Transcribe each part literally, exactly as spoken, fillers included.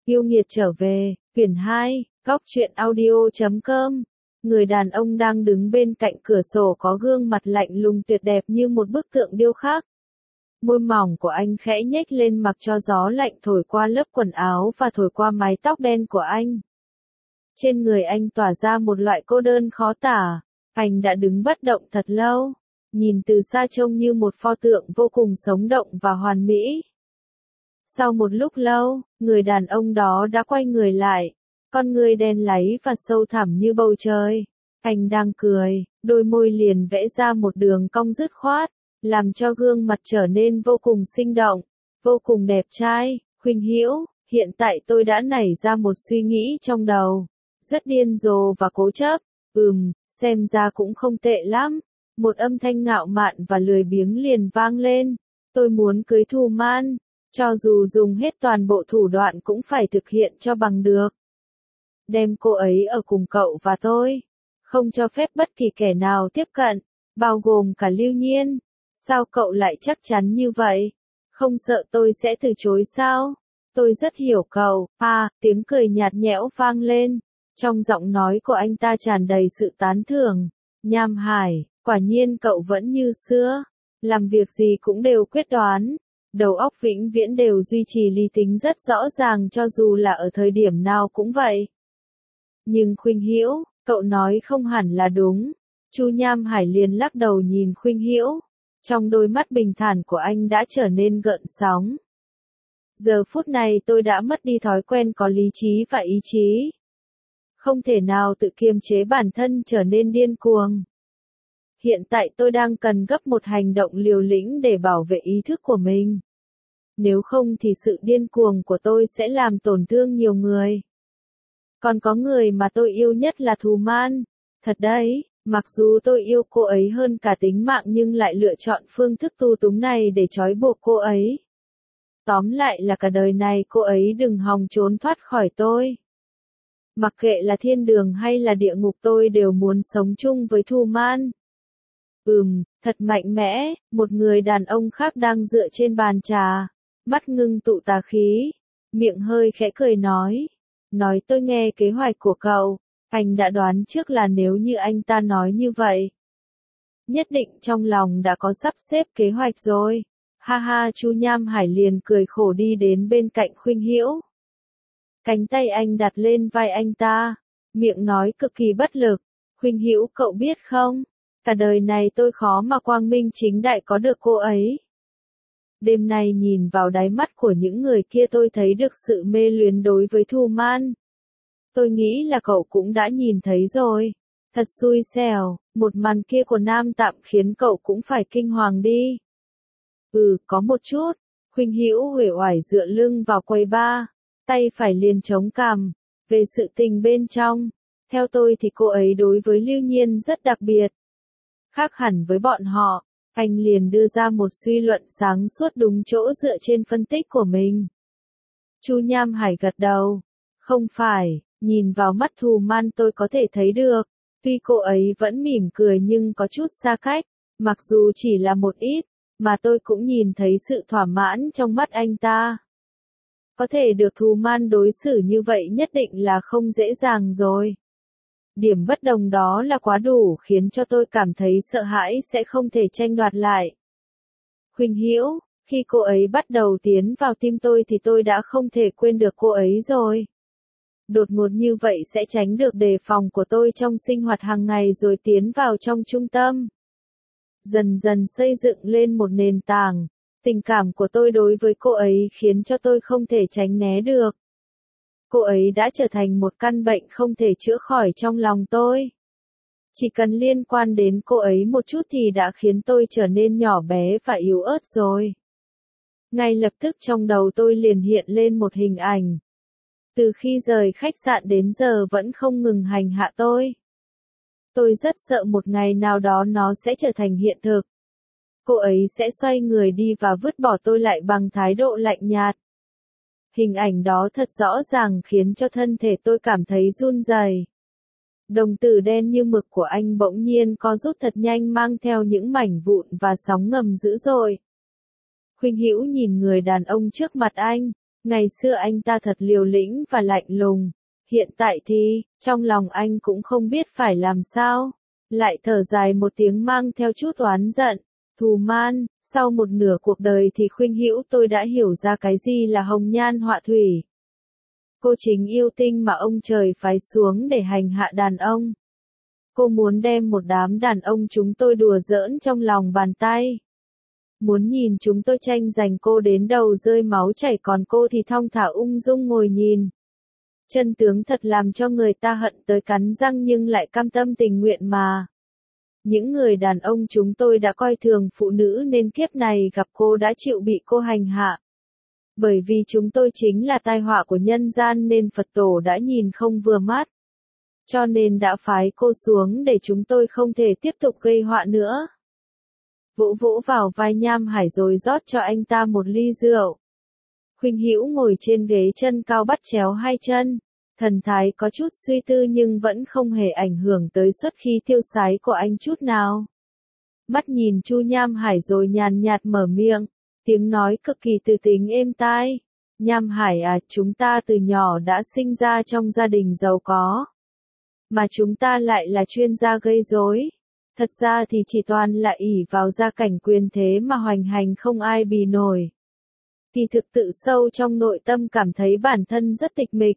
Yêu nghiệt trở về, quyển hai, góc truyện audio chấm com. Người đàn ông đang đứng bên cạnh cửa sổ có gương mặt lạnh lùng tuyệt đẹp như một bức tượng điêu khắc. Môi mỏng của anh khẽ nhếch lên mặc cho gió lạnh thổi qua lớp quần áo và thổi qua mái tóc đen của anh. Trên người anh tỏa ra một loại cô đơn khó tả. Anh đã đứng bất động thật lâu, nhìn từ xa trông như một pho tượng vô cùng sống động và hoàn mỹ. Sau một lúc lâu, người đàn ông đó đã quay người lại, con người đen láy và sâu thẳm như bầu trời. Anh đang cười, đôi môi liền vẽ ra một đường cong dứt khoát, làm cho gương mặt trở nên vô cùng sinh động, vô cùng đẹp trai. Khuynh Hữu, hiện tại tôi đã nảy ra một suy nghĩ trong đầu, rất điên rồ và cố chấp. Ừm, xem ra cũng không tệ lắm. Một âm thanh ngạo mạn và lười biếng liền vang lên. Tôi muốn cưới Thu Man, cho dù dùng hết toàn bộ thủ đoạn cũng phải thực hiện cho bằng được. Đem cô ấy ở cùng cậu và tôi, không cho phép bất kỳ kẻ nào tiếp cận, bao gồm cả Lưu Nhiên. Sao cậu lại chắc chắn như vậy? Không sợ tôi sẽ từ chối sao? Tôi rất hiểu cậu. À, tiếng cười nhạt nhẽo vang lên. Trong giọng nói của anh ta tràn đầy sự tán thưởng. Nham Hải, quả nhiên cậu vẫn như xưa. Làm việc gì cũng đều quyết đoán. Đầu óc vĩnh viễn đều duy trì lý tính rất rõ ràng cho dù là ở thời điểm nào cũng vậy. Nhưng Khuynh Hữu, cậu nói không hẳn là đúng. Chu Nham Hải liền lắc đầu nhìn Khuynh Hữu. Trong đôi mắt bình thản của anh đã trở nên gợn sóng. Giờ phút này tôi đã mất đi thói quen có lý trí và ý chí. Không thể nào tự kiềm chế bản thân trở nên điên cuồng. Hiện tại tôi đang cần gấp một hành động liều lĩnh để bảo vệ ý thức của mình. Nếu không thì sự điên cuồng của tôi sẽ làm tổn thương nhiều người. Còn có người mà tôi yêu nhất là Thu Man. Thật đấy, mặc dù tôi yêu cô ấy hơn cả tính mạng nhưng lại lựa chọn phương thức tù túng này để trói buộc cô ấy. Tóm lại là cả đời này cô ấy đừng hòng trốn thoát khỏi tôi. Mặc kệ là thiên đường hay là địa ngục tôi đều muốn sống chung với Thu Man. Ừm, thật mạnh mẽ, một người đàn ông khác đang dựa trên bàn trà, mắt ngưng tụ tà khí, miệng hơi khẽ cười nói. Nói tôi nghe kế hoạch của cậu, anh đã đoán trước là nếu như anh ta nói như vậy. Nhất định trong lòng đã có sắp xếp kế hoạch rồi. Ha ha, Chu Nham Hải liền cười khổ đi đến bên cạnh Khuynh Hữu. Cánh tay anh đặt lên vai anh ta, miệng nói cực kỳ bất lực. Khuynh Hữu cậu biết không, cả đời này tôi khó mà quang minh chính đại có được cô ấy. Đêm nay nhìn vào đáy mắt của những người kia tôi thấy được sự mê luyến đối với Thu Man. Tôi nghĩ là cậu cũng đã nhìn thấy rồi. Thật xui xẻo, một màn kia của Nam Tạm khiến cậu cũng phải kinh hoàng đi. Ừ, có một chút. Khuynh Hữu uể oải dựa lưng vào quầy bar, tay phải liền chống cằm. Về sự tình bên trong, theo tôi thì cô ấy đối với Lưu Nhiên rất đặc biệt. Khác hẳn với bọn họ, anh liền đưa ra một suy luận sáng suốt đúng chỗ dựa trên phân tích của mình. Chu Nham Hải gật đầu. Không phải, nhìn vào mắt Thu Man tôi có thể thấy được. Tuy cô ấy vẫn mỉm cười nhưng có chút xa cách, mặc dù chỉ là một ít, mà tôi cũng nhìn thấy sự thỏa mãn trong mắt anh ta. Có thể được Thu Man đối xử như vậy nhất định là không dễ dàng rồi. Điểm bất đồng đó là quá đủ khiến cho tôi cảm thấy sợ hãi sẽ không thể tranh đoạt lại. Khuynh Hữu, khi cô ấy bắt đầu tiến vào tim tôi thì tôi đã không thể quên được cô ấy rồi. Đột ngột như vậy sẽ tránh được đề phòng của tôi trong sinh hoạt hàng ngày rồi tiến vào trong trung tâm. Dần dần xây dựng lên một nền tảng, tình cảm của tôi đối với cô ấy khiến cho tôi không thể tránh né được. Cô ấy đã trở thành một căn bệnh không thể chữa khỏi trong lòng tôi. Chỉ cần liên quan đến cô ấy một chút thì đã khiến tôi trở nên nhỏ bé và yếu ớt rồi. Ngay lập tức trong đầu tôi liền hiện lên một hình ảnh. Từ khi rời khách sạn đến giờ vẫn không ngừng hành hạ tôi. Tôi rất sợ một ngày nào đó nó sẽ trở thành hiện thực. Cô ấy sẽ xoay người đi và vứt bỏ tôi lại bằng thái độ lạnh nhạt. Hình ảnh đó thật rõ ràng khiến cho thân thể tôi cảm thấy run rẩy. Đồng tử đen như mực của anh bỗng nhiên co rút thật nhanh mang theo những mảnh vụn và sóng ngầm dữ dội. Khuynh Hữu nhìn người đàn ông trước mặt anh, Ngày xưa anh ta thật liều lĩnh và lạnh lùng. Hiện tại thì, trong lòng anh cũng không biết phải làm sao. Lại thở dài một tiếng mang theo chút oán giận. Thù man, sau một nửa cuộc đời thì Khuynh Hữu tôi đã hiểu ra cái gì là hồng nhan họa thủy. Cô chính yêu tinh mà ông trời phái xuống để hành hạ đàn ông. Cô muốn đem một đám đàn ông chúng tôi đùa giỡn trong lòng bàn tay. Muốn nhìn chúng tôi tranh giành cô đến đầu rơi máu chảy, còn cô thì thong thả ung dung ngồi nhìn. Chân tướng thật làm cho người ta hận tới cắn răng nhưng lại cam tâm tình nguyện mà. Những người đàn ông chúng tôi đã coi thường phụ nữ nên kiếp này gặp cô đã chịu bị cô hành hạ. Bởi vì chúng tôi chính là tai họa của nhân gian nên Phật tổ đã nhìn không vừa mắt. Cho nên đã phái cô xuống để chúng tôi không thể tiếp tục gây họa nữa. Vỗ vỗ vào vai Nham Hải rồi rót cho anh ta một ly rượu. Khuynh Hữu ngồi trên ghế chân cao bắt chéo hai chân. Thần thái có chút suy tư nhưng vẫn không hề ảnh hưởng tới xuất khí tiêu sái của anh chút nào. Mắt nhìn Chu Nham Hải rồi nhàn nhạt mở miệng, tiếng nói cực kỳ từ tính êm tai. Nham Hải à, chúng ta từ nhỏ đã sinh ra trong gia đình giàu có. Mà chúng ta lại là chuyên gia gây rối. Thật ra thì chỉ toàn là ỷ vào gia cảnh quyền thế mà hoành hành không ai bì nổi. Kỳ thực tự sâu trong nội tâm cảm thấy bản thân rất tịch mịch.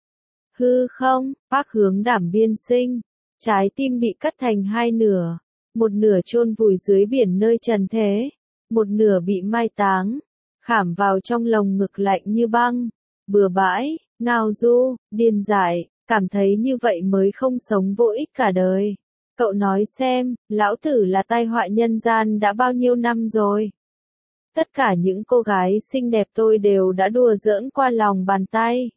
Hư không, Bác Hướng Đảm biên sinh, trái tim bị cắt thành hai nửa, một nửa chôn vùi dưới biển nơi trần thế, một nửa bị mai táng, khảm vào trong lồng ngực lạnh như băng, bừa bãi, ngao du, điên dại, cảm thấy như vậy mới không sống vô ích cả đời. Cậu nói xem, lão tử là tai họa nhân gian đã bao nhiêu năm rồi? Tất cả những cô gái xinh đẹp tôi đều đã đùa giỡn qua lòng bàn tay.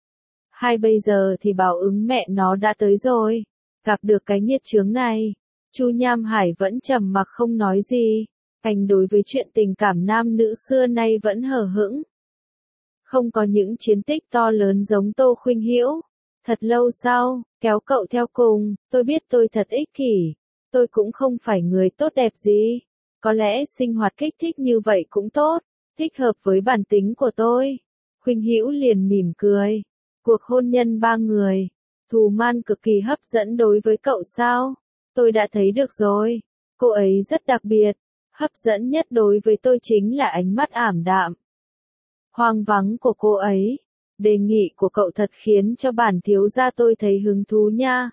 Hay bây giờ thì báo ứng mẹ nó đã tới rồi. Gặp được cái nhiệt chướng này. Chu Nham Hải vẫn trầm mặc không nói gì. Anh đối với chuyện tình cảm nam nữ xưa nay vẫn hờ hững. Không có những chiến tích to lớn giống Tô Khuynh Hữu. Thật lâu sau, kéo cậu theo cùng, tôi biết tôi thật ích kỷ. Tôi cũng không phải người tốt đẹp gì. Có lẽ sinh hoạt kích thích như vậy cũng tốt, thích hợp với bản tính của tôi. Khuynh Hữu liền mỉm cười. Cuộc hôn nhân ba người, Thù Man cực kỳ hấp dẫn đối với cậu sao? Tôi đã thấy được rồi. Cô ấy rất đặc biệt. Hấp dẫn nhất đối với tôi chính là ánh mắt ảm đạm, hoang vắng của cô ấy. Đề nghị của cậu thật khiến cho bản thiếu gia tôi thấy hứng thú nha.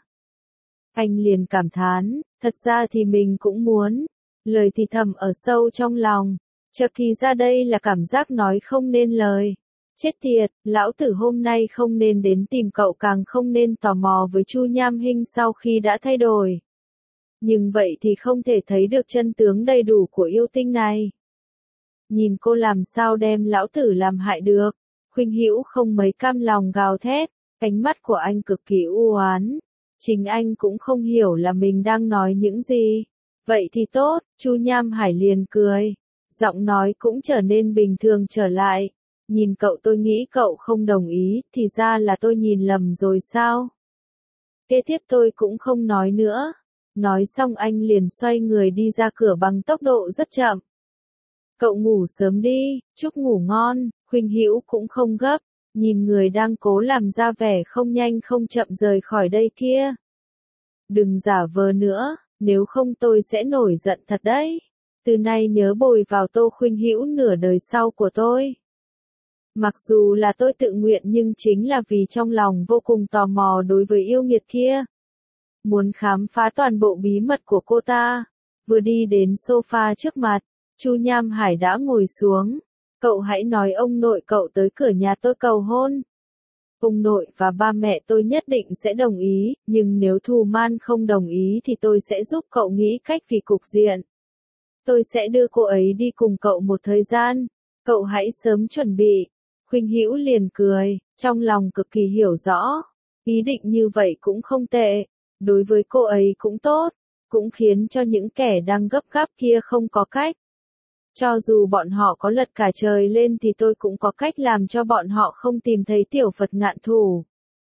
Anh liền cảm thán, thật ra thì mình cũng muốn. Lời thì thầm ở sâu trong lòng. Chợt thì ra đây là cảm giác nói không nên lời. Chết tiệt, lão tử hôm nay không nên đến tìm cậu, càng không nên tò mò với Chu Nham Hinh sau khi đã thay đổi. Nhưng vậy thì không thể thấy được chân tướng đầy đủ của yêu tinh này. Nhìn cô làm sao đem lão tử làm hại được. Khuynh Hữu không mấy cam lòng gào thét, ánh mắt của anh cực kỳ u oán. Chính anh cũng không hiểu là mình đang nói những gì. Vậy thì tốt, Chu Nham Hải liền cười. Giọng nói cũng trở nên bình thường trở lại. Nhìn cậu tôi nghĩ cậu không đồng ý, thì ra là tôi nhìn lầm rồi sao? Kế tiếp tôi cũng không nói nữa. Nói xong anh liền xoay người đi ra cửa bằng tốc độ rất chậm. Cậu ngủ sớm đi, chúc ngủ ngon. Khuynh Hữu cũng không gấp, nhìn người đang cố làm ra vẻ không nhanh không chậm rời khỏi đây kia. Đừng giả vờ nữa, nếu không tôi sẽ nổi giận thật đấy. Từ nay nhớ bồi vào Tô Khuynh Hữu nửa đời sau của tôi. Mặc dù là tôi tự nguyện nhưng chính là vì trong lòng vô cùng tò mò đối với yêu nghiệt kia. Muốn khám phá toàn bộ bí mật của cô ta. Vừa đi đến sofa trước mặt, Chu Nham Hải đã ngồi xuống. Cậu hãy nói ông nội cậu tới cửa nhà tôi cầu hôn. Ông nội và ba mẹ tôi nhất định sẽ đồng ý, nhưng nếu Thù Man không đồng ý thì tôi sẽ giúp cậu nghĩ cách vì cục diện. Tôi sẽ đưa cô ấy đi cùng cậu một thời gian. Cậu hãy sớm chuẩn bị. Khuynh Hữu liền cười, trong lòng cực kỳ hiểu rõ. Ý định như vậy cũng không tệ. Đối với cô ấy cũng tốt. Cũng khiến cho những kẻ đang gấp gáp kia không có cách. Cho dù bọn họ có lật cả trời lên thì tôi cũng có cách làm cho bọn họ không tìm thấy tiểu Phật ngạn thủ.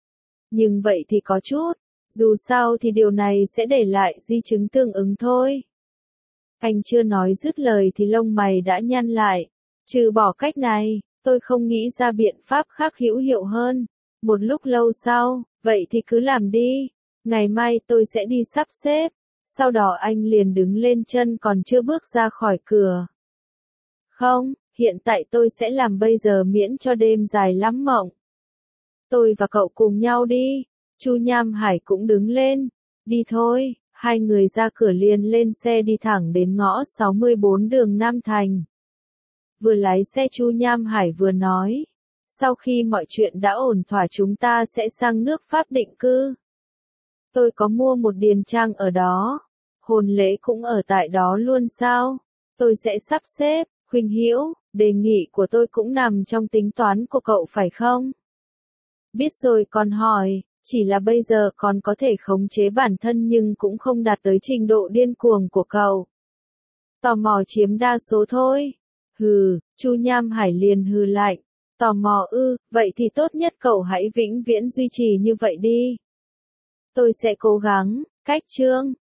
Nhưng vậy thì có chút. Dù sao thì điều này sẽ để lại di chứng tương ứng thôi. Anh chưa nói dứt lời thì lông mày đã nhăn lại. Trừ bỏ cách này, Tôi không nghĩ ra biện pháp khác hữu hiệu hơn. Một lúc lâu sau, vậy thì cứ làm đi. Ngày mai tôi sẽ đi sắp xếp. Sau đó anh liền đứng lên chân còn chưa bước ra khỏi cửa. Không, hiện tại tôi sẽ làm bây giờ miễn cho đêm dài lắm mộng. Tôi và cậu cùng nhau đi. Chu Nham Hải cũng đứng lên. Đi thôi, hai người ra cửa liền lên xe đi thẳng đến ngõ sáu mươi bốn đường Nam Thành. Vừa lái xe Chu Nham Hải vừa nói. Sau khi mọi chuyện đã ổn thỏa chúng ta sẽ sang nước Pháp định cư. Tôi có mua một điền trang ở đó. Hôn lễ cũng ở tại đó luôn sao? Tôi sẽ sắp xếp. Khuynh Hữu, đề nghị của tôi cũng nằm trong tính toán của cậu phải không? Biết rồi con hỏi, chỉ là bây giờ con có thể khống chế bản thân nhưng cũng không đạt tới trình độ điên cuồng của cậu. Tò mò chiếm đa số thôi. Hừ, Chu Nham Hải liền hừ lạnh. Tò mò ư, vậy thì tốt nhất cậu hãy vĩnh viễn duy trì như vậy đi. Tôi sẽ cố gắng, cách chương.